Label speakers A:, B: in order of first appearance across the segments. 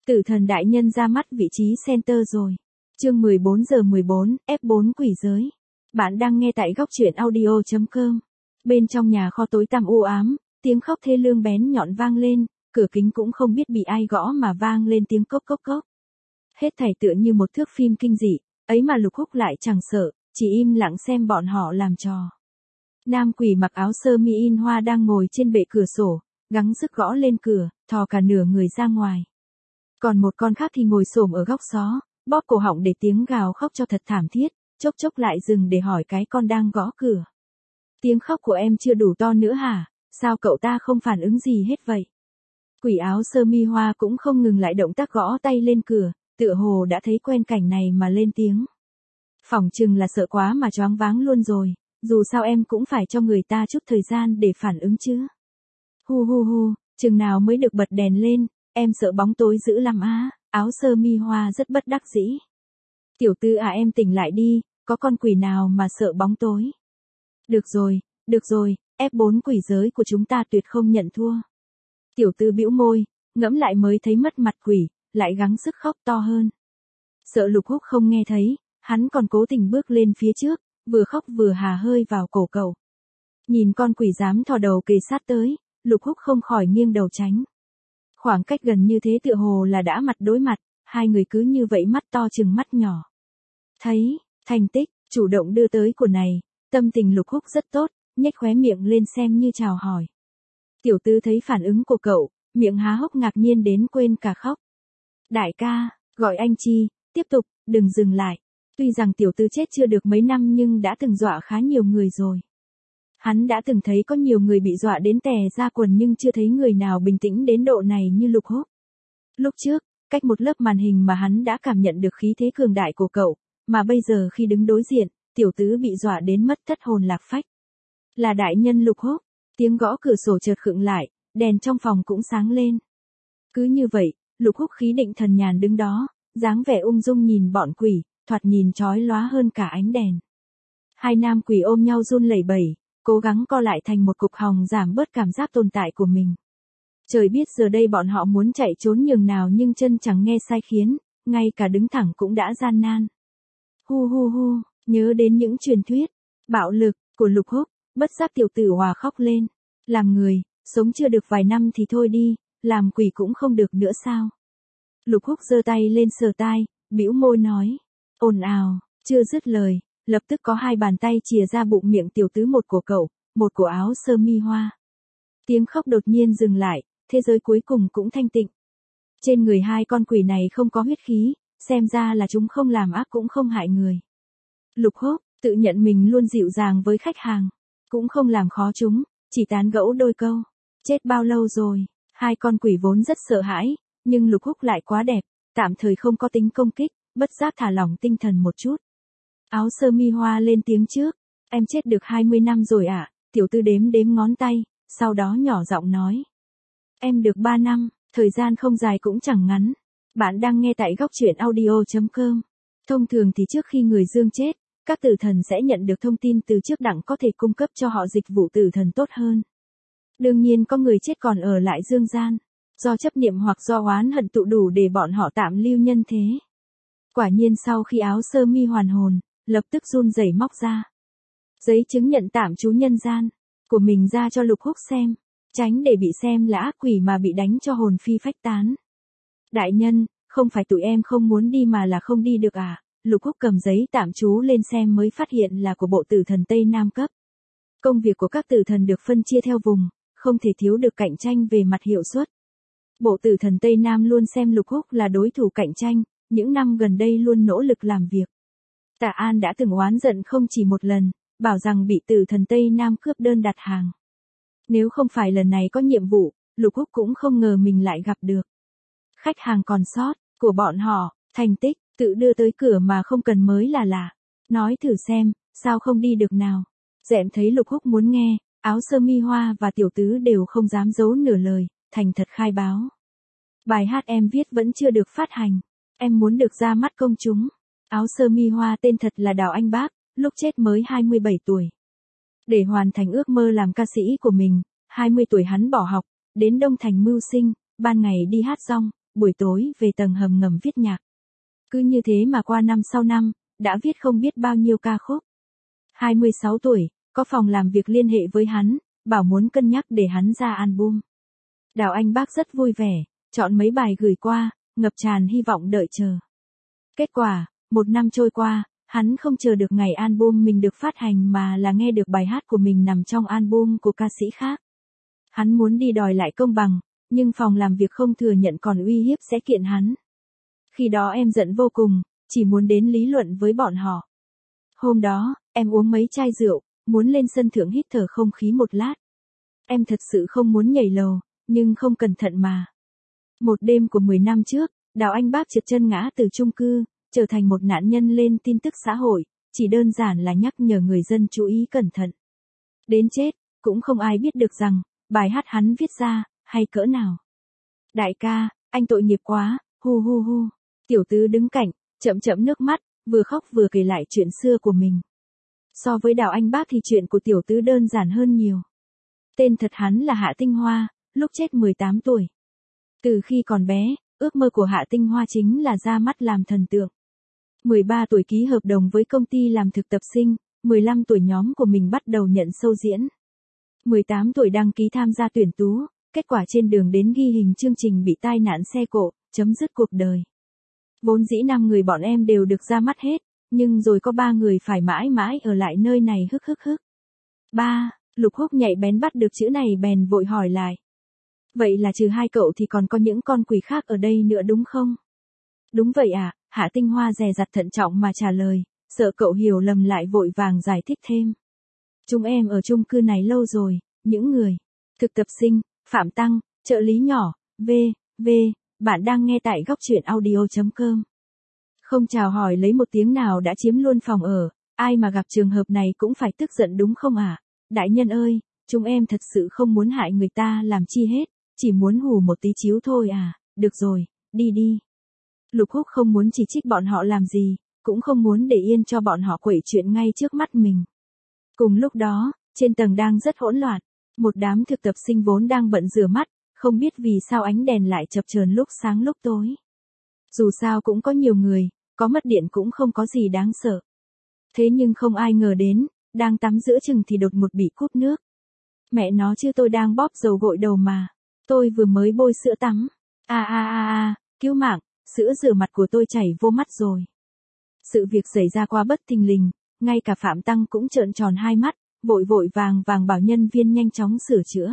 A: Tử thần đại nhân ra mắt vị trí center rồi. Chương 14 giờ 14, F4 quỷ giới. Bạn đang nghe tại góc truyện audio.com. Bên trong nhà kho tối tăm u ám, tiếng khóc thê lương bén nhọn vang lên, cửa kính cũng không biết bị ai gõ mà vang lên tiếng cốc cốc cốc. Hết thảy tựa như một thước phim kinh dị, ấy mà Lục Húc lại chẳng sợ, chỉ im lặng xem bọn họ làm trò. Nam quỷ mặc áo sơ mi in hoa đang ngồi trên bệ cửa sổ, gắng sức gõ lên cửa, thò cả nửa người ra ngoài. Còn một con khác thì ngồi xổm ở góc xó, bóp cổ họng để tiếng gào khóc cho thật thảm thiết, chốc chốc lại dừng để hỏi cái con đang gõ cửa. Tiếng khóc của em chưa đủ to nữa hả, sao cậu ta không phản ứng gì hết vậy? Quỷ áo sơ mi hoa cũng không ngừng lại động tác gõ tay lên cửa, tựa hồ đã thấy quen cảnh này mà lên tiếng. Phỏng chừng là sợ quá mà choáng váng luôn rồi, dù sao em cũng phải cho người ta chút thời gian để phản ứng chứ. Hu hu hu, chừng nào mới được bật đèn lên, em sợ bóng tối dữ lắm á, áo sơ mi hoa rất bất đắc dĩ. Tiểu tư à em tỉnh lại đi, có con quỷ nào mà sợ bóng tối. Được rồi, F4 quỷ giới của chúng ta tuyệt không nhận thua. Tiểu tư bĩu môi, ngẫm lại mới thấy mất mặt quỷ, lại gắng sức khóc to hơn. Sợ Lục Húc không nghe thấy, hắn còn cố tình bước lên phía trước, vừa khóc vừa hà hơi vào cổ cậu. Nhìn con quỷ dám thò đầu kề sát tới, Lục Húc không khỏi nghiêng đầu tránh. Khoảng cách gần như thế tựa hồ là đã mặt đối mặt, hai người cứ như vậy mắt to chừng mắt nhỏ. Thấy, thành tích, chủ động đưa tới của này, tâm tình Lục Húc rất tốt, nhếch khóe miệng lên xem như chào hỏi. Tiểu tư thấy phản ứng của cậu, miệng há hốc ngạc nhiên đến quên cả khóc. Đại ca, gọi anh chi, tiếp tục, đừng dừng lại. Tuy rằng tiểu tư chết chưa được mấy năm nhưng đã từng dọa khá nhiều người rồi. Hắn đã từng thấy có nhiều người bị dọa đến tè ra quần nhưng chưa thấy người nào bình tĩnh đến độ này như Lục Húc. Lúc trước, cách một lớp màn hình mà hắn đã cảm nhận được khí thế cường đại của cậu, mà bây giờ khi đứng đối diện, tiểu tứ bị dọa đến mất thất hồn lạc phách. Là đại nhân Lục Húc, tiếng gõ cửa sổ chợt khựng lại, đèn trong phòng cũng sáng lên. Cứ như vậy, Lục Húc khí định thần nhàn đứng đó, dáng vẻ ung dung nhìn bọn quỷ, thoạt nhìn chói lóa hơn cả ánh đèn. Hai nam quỷ ôm nhau run lẩy bẩy, cố gắng co lại thành một cục hồng giảm bớt cảm giác tồn tại của mình. Trời biết giờ đây bọn họ muốn chạy trốn nhường nào nhưng chân chẳng nghe sai khiến, ngay cả đứng thẳng cũng đã gian nan. Hu hu hu, nhớ đến những truyền thuyết, bạo lực, của Lục Húc, bất giác tiểu tử hòa khóc lên. Làm người, sống chưa được vài năm thì thôi đi, làm quỷ cũng không được nữa sao. Lục Húc giơ tay lên sờ tai, bĩu môi nói. Ồn ào, chưa dứt lời, lập tức có hai bàn tay chìa ra bụng miệng tiểu tứ, một của cậu, một của áo sơ mi hoa. Tiếng khóc đột nhiên dừng lại, thế giới cuối cùng cũng thanh tịnh. Trên người hai con quỷ này không có huyết khí, xem ra là chúng không làm ác cũng không hại người. Lục Húc tự nhận mình luôn dịu dàng với khách hàng, cũng không làm khó chúng, chỉ tán gẫu đôi câu. Chết bao lâu rồi? Hai con quỷ vốn rất sợ hãi, nhưng Lục Húc lại quá đẹp, tạm thời không có tính công kích, bất giác thả lỏng tinh thần một chút. Áo sơ mi hoa lên tiếng trước. Em chết được 20 năm rồi ạ. Tiểu tư đếm đếm ngón tay, sau đó nhỏ giọng nói. Em được 3 năm, thời gian không dài cũng chẳng ngắn. Bạn đang nghe tại góc truyện audio.com. Thông thường thì trước khi người dương chết, các tử thần sẽ nhận được thông tin từ trước đặng có thể cung cấp cho họ dịch vụ tử thần tốt hơn. Đương nhiên có người chết còn ở lại dương gian, do chấp niệm hoặc do oán hận tụ đủ để bọn họ tạm lưu nhân thế. Quả nhiên sau khi áo sơ mi hoàn hồn, lập tức run rẩy móc ra giấy chứng nhận tạm trú nhân gian của mình ra cho Lục Húc xem, tránh để bị xem là ác quỷ mà bị đánh cho hồn phi phách tán. Đại nhân, không phải tụi em không muốn đi mà là không đi được à? Lục Húc cầm giấy tạm trú lên xem mới phát hiện là của bộ tử thần Tây Nam cấp. Công việc của các tử thần được phân chia theo vùng, không thể thiếu được cạnh tranh về mặt hiệu suất. Bộ tử thần Tây Nam luôn xem Lục Húc là đối thủ cạnh tranh, những năm gần đây luôn nỗ lực làm việc. Tạ An đã từng oán giận không chỉ một lần, bảo rằng bị tử thần Tây Nam cướp đơn đặt hàng. Nếu không phải lần này có nhiệm vụ, Lục Húc cũng không ngờ mình lại gặp được. Khách hàng còn sót, của bọn họ, thành tích, tự đưa tới cửa mà không cần mới là lạ. Nói thử xem, sao không đi được nào. Dẹm thấy Lục Húc muốn nghe, áo sơ mi hoa và tiểu tứ đều không dám giấu nửa lời, thành thật khai báo. Bài hát em viết vẫn chưa được phát hành. Em muốn được ra mắt công chúng. Áo sơ mi hoa tên thật là Đào Anh Bác, lúc chết mới 27 tuổi. Để hoàn thành ước mơ làm ca sĩ của mình, 20 tuổi hắn bỏ học, đến Đông Thành mưu sinh, ban ngày đi hát rong, buổi tối về tầng hầm ngầm viết nhạc. Cứ như thế mà qua năm sau năm, đã viết không biết bao nhiêu ca khúc. 26 tuổi, có phòng làm việc liên hệ với hắn, bảo muốn cân nhắc để hắn ra album. Đào Anh Bác rất vui vẻ, chọn mấy bài gửi qua, ngập tràn hy vọng đợi chờ. Kết quả, 1 năm trôi qua, hắn không chờ được ngày album mình được phát hành mà là nghe được bài hát của mình nằm trong album của ca sĩ khác. Hắn muốn đi đòi lại công bằng, nhưng phòng làm việc không thừa nhận còn uy hiếp sẽ kiện hắn. Khi đó em giận vô cùng, chỉ muốn đến lý luận với bọn họ. Hôm đó, em uống mấy chai rượu, muốn lên sân thượng hít thở không khí một lát. Em thật sự không muốn nhảy lầu, nhưng không cẩn thận mà. Một đêm của 10 năm trước, Đào Anh Bác trượt chân ngã từ chung cư, trở thành một nạn nhân lên tin tức xã hội, chỉ đơn giản là nhắc nhở người dân chú ý cẩn thận. Đến chết, cũng không ai biết được rằng, bài hát hắn viết ra, hay cỡ nào. Đại ca, anh tội nghiệp quá, hu hu hu. Tiểu Tứ đứng cạnh, chậm chậm nước mắt, vừa khóc vừa kể lại chuyện xưa của mình. So với Đào Anh Bác thì chuyện của Tiểu Tứ đơn giản hơn nhiều. Tên thật hắn là Hạ Tinh Hoa, lúc chết 18 tuổi. Từ khi còn bé, ước mơ của Hạ Tinh Hoa chính là ra mắt làm thần tượng. 13 tuổi ký hợp đồng với công ty làm thực tập sinh, 15 tuổi nhóm của mình bắt đầu nhận show diễn. 18 tuổi đăng ký tham gia tuyển tú, kết quả trên đường đến ghi hình chương trình bị tai nạn xe cộ, chấm dứt cuộc đời. Vốn dĩ 5 người bọn em đều được ra mắt hết, nhưng rồi có 3 người phải mãi mãi ở lại nơi này hức hức hức. 3. Lục Húc nhạy bén bắt được chữ này bèn vội hỏi lại. Vậy là trừ 2 cậu thì còn có những con quỷ khác ở đây nữa đúng không? Đúng vậy ạ, Hạ Tinh Hoa dè dặt thận trọng mà trả lời, sợ cậu hiểu lầm lại vội vàng giải thích thêm. Chúng em ở chung cư này lâu rồi, những người, thực tập sinh, Phạm Tăng, trợ lý nhỏ, v. Bạn đang nghe tại góc truyện audio.com. Không chào hỏi lấy một tiếng nào đã chiếm luôn phòng ở, ai mà gặp trường hợp này cũng phải tức giận đúng không ạ? Đại nhân ơi, chúng em thật sự không muốn hại người ta làm chi hết, chỉ muốn hù một tí chiếu thôi à, được rồi, đi đi. Lục Húc không muốn chỉ trích bọn họ làm gì, cũng không muốn để yên cho bọn họ quẩy chuyện ngay trước mắt mình. Cùng lúc đó, trên tầng đang rất hỗn loạn, một đám thực tập sinh vốn đang bận rửa mắt, không biết vì sao ánh đèn lại chập chờn lúc sáng lúc tối. Dù sao cũng có nhiều người, có mất điện cũng không có gì đáng sợ. Thế nhưng không ai ngờ đến, đang tắm giữa chừng thì đột ngột bị cúp nước. Mẹ nó chứ tôi đang bóp dầu gội đầu mà. Tôi vừa mới bôi sữa tắm. Cứu mạng, sữa rửa mặt của tôi chảy vô mắt rồi. Sự việc xảy ra qua bất thình lình, ngay cả Phạm Tăng cũng trợn tròn hai mắt, vội vội vàng vàng bảo nhân viên nhanh chóng sửa chữa.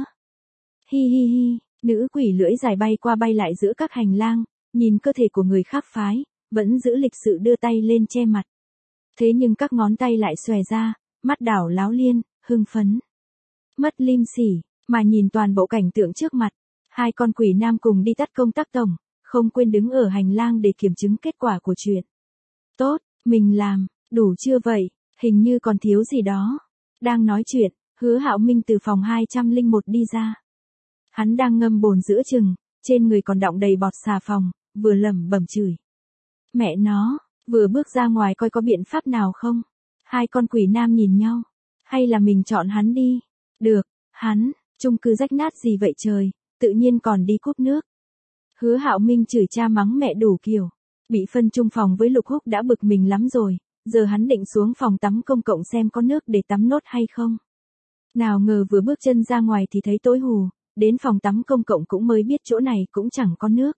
A: Hi hi hi, nữ quỷ lưỡi dài bay qua bay lại giữa các hành lang, nhìn cơ thể của người khác phái, vẫn giữ lịch sự đưa tay lên che mặt. Thế nhưng các ngón tay lại xòe ra, mắt đảo láo liên, hưng phấn. Mất lim sỉ, mà nhìn toàn bộ cảnh tượng trước mặt. 2 con quỷ nam cùng đi tắt công tác tổng, không quên đứng ở hành lang để kiểm chứng kết quả của chuyện. Tốt, mình làm, đủ chưa vậy, hình như còn thiếu gì đó. Đang nói chuyện, Hứa Hạo Minh từ phòng 201 đi ra. Hắn đang ngâm bồn giữa chừng, trên người còn đọng đầy bọt xà phòng, vừa lẩm bẩm chửi. Mẹ nó, vừa bước ra ngoài coi có biện pháp nào không? 2 con quỷ nam nhìn nhau. Hay là mình chọn hắn đi? Được, hắn, chung cư rách nát gì vậy trời, tự nhiên còn đi cúp nước. Hứa Hạo Minh chửi cha mắng mẹ đủ kiểu. Bị phân chung phòng với Lục Húc đã bực mình lắm rồi, giờ hắn định xuống phòng tắm công cộng xem có nước để tắm nốt hay không. Nào ngờ vừa bước chân ra ngoài thì thấy tối hù, đến phòng tắm công cộng cũng mới biết chỗ này cũng chẳng có nước.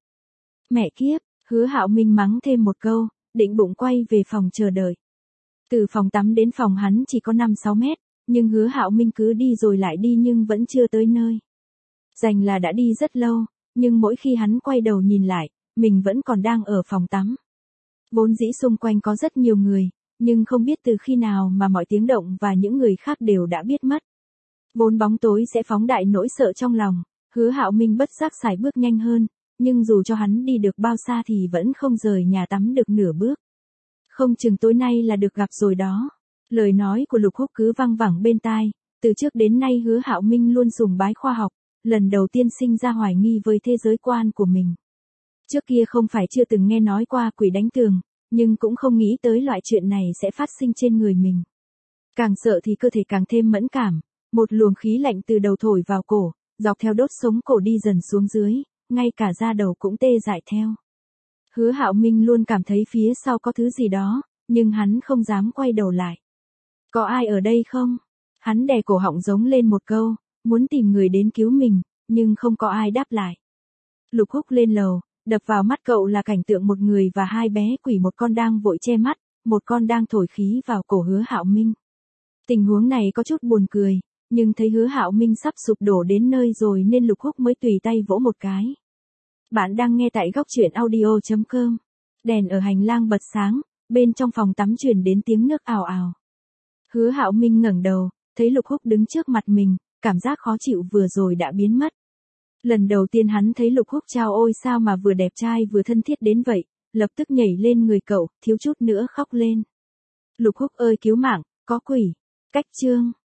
A: Mẹ kiếp, Hứa Hạo Minh mắng thêm một câu, định bụng quay về phòng chờ đợi. Từ phòng tắm đến phòng hắn chỉ có 5-6 mét, nhưng Hứa Hạo Minh cứ đi rồi lại đi nhưng vẫn chưa tới nơi. Dành là đã đi rất lâu, nhưng mỗi khi hắn quay đầu nhìn lại, mình vẫn còn đang ở phòng tắm. Vốn dĩ xung quanh có rất nhiều người, nhưng không biết từ khi nào mà mọi tiếng động và những người khác đều đã biết mất. Vốn bóng tối sẽ phóng đại nỗi sợ trong lòng, Hứa Hạo Minh bất giác sải bước nhanh hơn, nhưng dù cho hắn đi được bao xa thì vẫn không rời nhà tắm được nửa bước. Không chừng tối nay là được gặp rồi đó. Lời nói của Lục Húc cứ văng vẳng bên tai, từ trước đến nay Hứa Hạo Minh luôn sùng bái khoa học, lần đầu tiên sinh ra hoài nghi với thế giới quan của mình. Trước kia không phải chưa từng nghe nói qua quỷ đánh tường, nhưng cũng không nghĩ tới loại chuyện này sẽ phát sinh trên người mình. Càng sợ thì cơ thể càng thêm mẫn cảm, một luồng khí lạnh từ đầu thổi vào cổ, dọc theo đốt sống cổ đi dần xuống dưới, ngay cả da đầu cũng tê dại theo. Hứa Hạo Minh luôn cảm thấy phía sau có thứ gì đó, nhưng hắn không dám quay đầu lại. Có ai ở đây không? Hắn đè cổ họng giống lên một câu, muốn tìm người đến cứu mình, nhưng không có ai đáp lại. Lục Húc lên lầu, đập vào mắt cậu là cảnh tượng một người và hai bé quỷ, một con đang vội che mắt, một con đang thổi khí vào cổ Hứa Hạo Minh. Tình huống này có chút buồn cười, nhưng thấy Hứa Hạo Minh sắp sụp đổ đến nơi rồi nên Lục Húc mới tùy tay vỗ một cái. Bạn đang nghe tại góc truyện audio.com. Đèn ở hành lang bật sáng, bên trong phòng tắm truyền đến tiếng nước ào ào. Hứa Hạo Minh ngẩng đầu, thấy Lục Húc đứng trước mặt mình, cảm giác khó chịu vừa rồi đã biến mất. Lần đầu tiên hắn thấy Lục Húc chao ôi sao mà vừa đẹp trai vừa thân thiết đến vậy, lập tức nhảy lên người cậu, thiếu chút nữa khóc lên. Lục Húc ơi cứu mạng, có quỷ. Cách chương